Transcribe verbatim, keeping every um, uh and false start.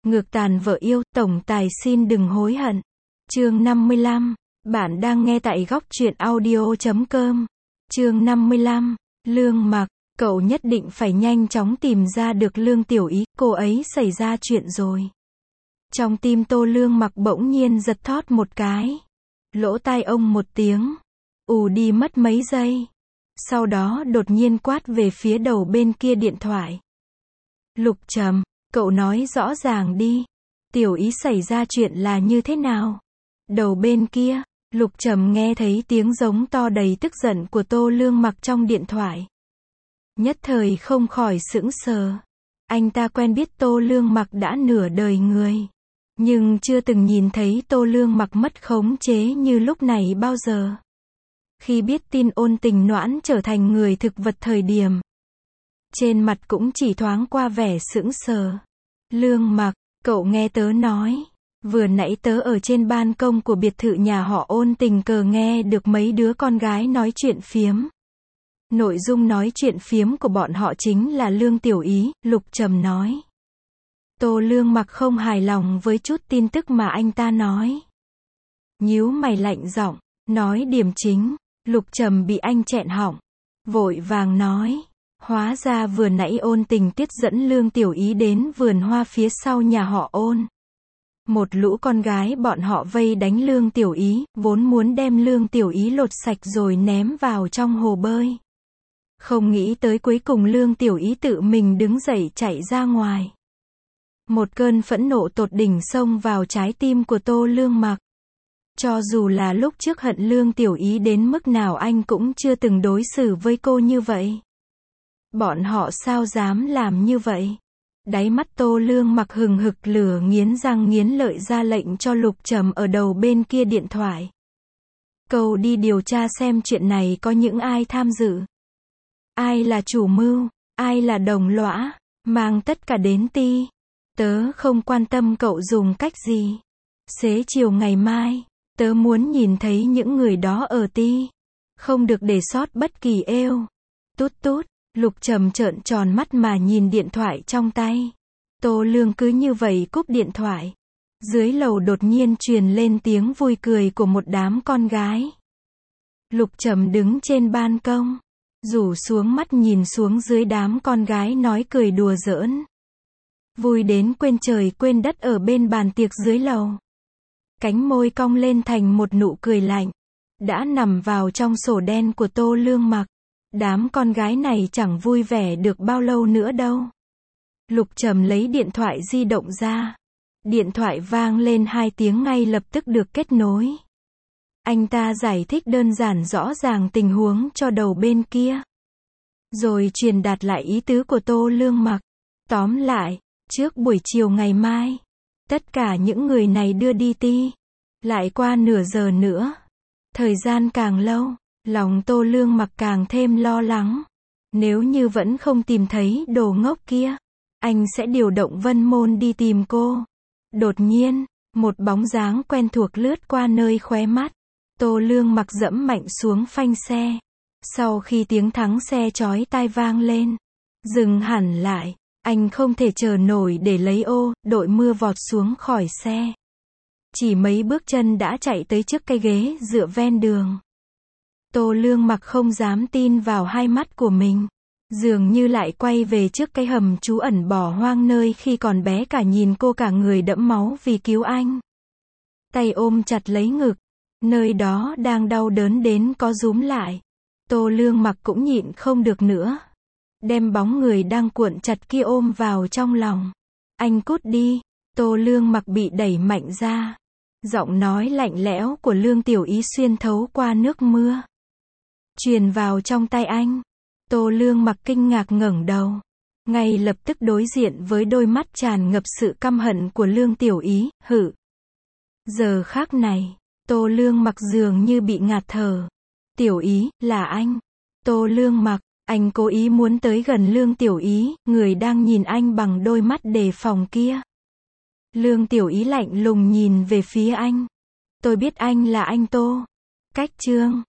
Ngược tàn vợ yêu, tổng tài xin đừng hối hận. Chương năm mươi lăm. Bạn đang nghe tại góc truyện audio chấm com. Chương năm mươi lăm. Lương Mặc, cậu nhất định phải nhanh chóng tìm ra được Lương Tiểu Ý, cô ấy xảy ra chuyện rồi. Trong tim Tô Lương Mặc bỗng nhiên giật thót một cái. Lỗ tai ông một tiếng. Ù đi mất mấy giây. Sau đó đột nhiên quát về phía đầu bên kia điện thoại. Lục Trầm, cậu nói rõ ràng đi. Tiểu Ý xảy ra chuyện là như thế nào? Đầu bên kia, Lục Trầm nghe thấy tiếng giống to đầy tức giận của Tô Lương Mặc trong điện thoại. Nhất thời không khỏi sững sờ. Anh ta quen biết Tô Lương Mặc đã nửa đời người. Nhưng chưa từng nhìn thấy Tô Lương Mặc mất khống chế như lúc này bao giờ. Khi biết tin Ôn Tình Noãn trở thành người thực vật thời điểm, trên mặt cũng chỉ thoáng qua vẻ sững sờ. Lương Mặc, cậu nghe tớ nói. Vừa nãy tớ ở trên ban công của biệt thự nhà họ Ôn tình cờ nghe được mấy đứa con gái nói chuyện phiếm. Nội dung nói chuyện phiếm của bọn họ chính là Lương Tiểu Ý, Lục Trầm nói. Tô Lương Mặc không hài lòng với chút tin tức mà anh ta nói. Nhíu mày lạnh giọng, nói điểm chính. Lục Trầm bị anh chẹn họng. Vội vàng nói. Hóa ra vừa nãy Ôn tình tiết dẫn Lương Tiểu Ý đến vườn hoa phía sau nhà họ Ôn. Một lũ con gái bọn họ vây đánh Lương Tiểu Ý, vốn muốn đem Lương Tiểu Ý lột sạch rồi ném vào trong hồ bơi. Không nghĩ tới cuối cùng Lương Tiểu Ý tự mình đứng dậy chạy ra ngoài. Một cơn phẫn nộ tột đỉnh xông vào trái tim của Tô Lương Mặc. Cho dù là lúc trước hận Lương Tiểu Ý đến mức nào anh cũng chưa từng đối xử với cô như vậy. Bọn họ sao dám làm như vậy? Đáy mắt Tô Lương Mặc hừng hực lửa nghiến răng nghiến lợi ra lệnh cho Lục Trầm ở đầu bên kia điện thoại. Cậu đi điều tra xem chuyện này có những ai tham dự. Ai là chủ mưu, ai là đồng lõa, mang tất cả đến ti. Tớ không quan tâm cậu dùng cách gì. Xế chiều ngày mai, tớ muốn nhìn thấy những người đó ở ti. Không được để sót bất kỳ êu. Tút tút. Lục Trầm trợn tròn mắt mà nhìn điện thoại trong tay. Tô Lương cứ như vậy cúp điện thoại. Dưới lầu đột nhiên truyền lên tiếng vui cười của một đám con gái. Lục Trầm đứng trên ban công, rủ xuống mắt nhìn xuống dưới đám con gái nói cười đùa giỡn. Vui đến quên trời quên đất ở bên bàn tiệc dưới lầu. Cánh môi cong lên thành một nụ cười lạnh. Đã nằm vào trong sổ đen của Tô Lương Mặc. Đám con gái này chẳng vui vẻ được bao lâu nữa đâu. Lục Trầm lấy điện thoại di động ra. Điện thoại vang lên hai tiếng ngay lập tức được kết nối. Anh ta giải thích đơn giản rõ ràng tình huống cho đầu bên kia. Rồi truyền đạt lại ý tứ của Tô Lương Mặc. Tóm lại, trước buổi chiều ngày mai, tất cả những người này đưa đi ti. Lại qua nửa giờ nữa. Thời gian càng lâu, lòng Tô Lương Mặc càng thêm lo lắng. Nếu như vẫn không tìm thấy đồ ngốc kia, anh sẽ điều động Vân Môn đi tìm cô. Đột nhiên, một bóng dáng quen thuộc lướt qua nơi khóe mắt. Tô Lương Mặc dẫm mạnh xuống phanh xe. Sau khi tiếng thắng xe chói tai vang lên, dừng hẳn lại. Anh không thể chờ nổi để lấy ô, đội mưa vọt xuống khỏi xe. Chỉ mấy bước chân đã chạy tới trước cây ghế dựa ven đường. Tô Lương Mặc không dám tin vào hai mắt của mình. Dường như lại quay về trước cái hầm trú ẩn bỏ hoang nơi khi còn bé cả nhìn cô cả người đẫm máu vì cứu anh. Tay ôm chặt lấy ngực. Nơi đó đang đau đớn đến có rúm lại. Tô Lương Mặc cũng nhịn không được nữa. Đem bóng người đang cuộn chặt kia ôm vào trong lòng. Anh cút đi. Tô Lương Mặc bị đẩy mạnh ra. Giọng nói lạnh lẽo của Lương Tiểu Ý xuyên thấu qua nước mưa. Truyền vào trong tay anh. Tô Lương Mặc kinh ngạc ngẩng đầu. Ngay lập tức đối diện với đôi mắt tràn ngập sự căm hận của Lương Tiểu Ý, hử. Giờ khác này, Tô Lương Mặc dường như bị ngạt thở. Tiểu Ý, là anh. Tô Lương Mặc, anh cố ý muốn tới gần Lương Tiểu Ý, người đang nhìn anh bằng đôi mắt đề phòng kia. Lương Tiểu Ý lạnh lùng nhìn về phía anh. Tôi biết anh là anh Tô. Cách chương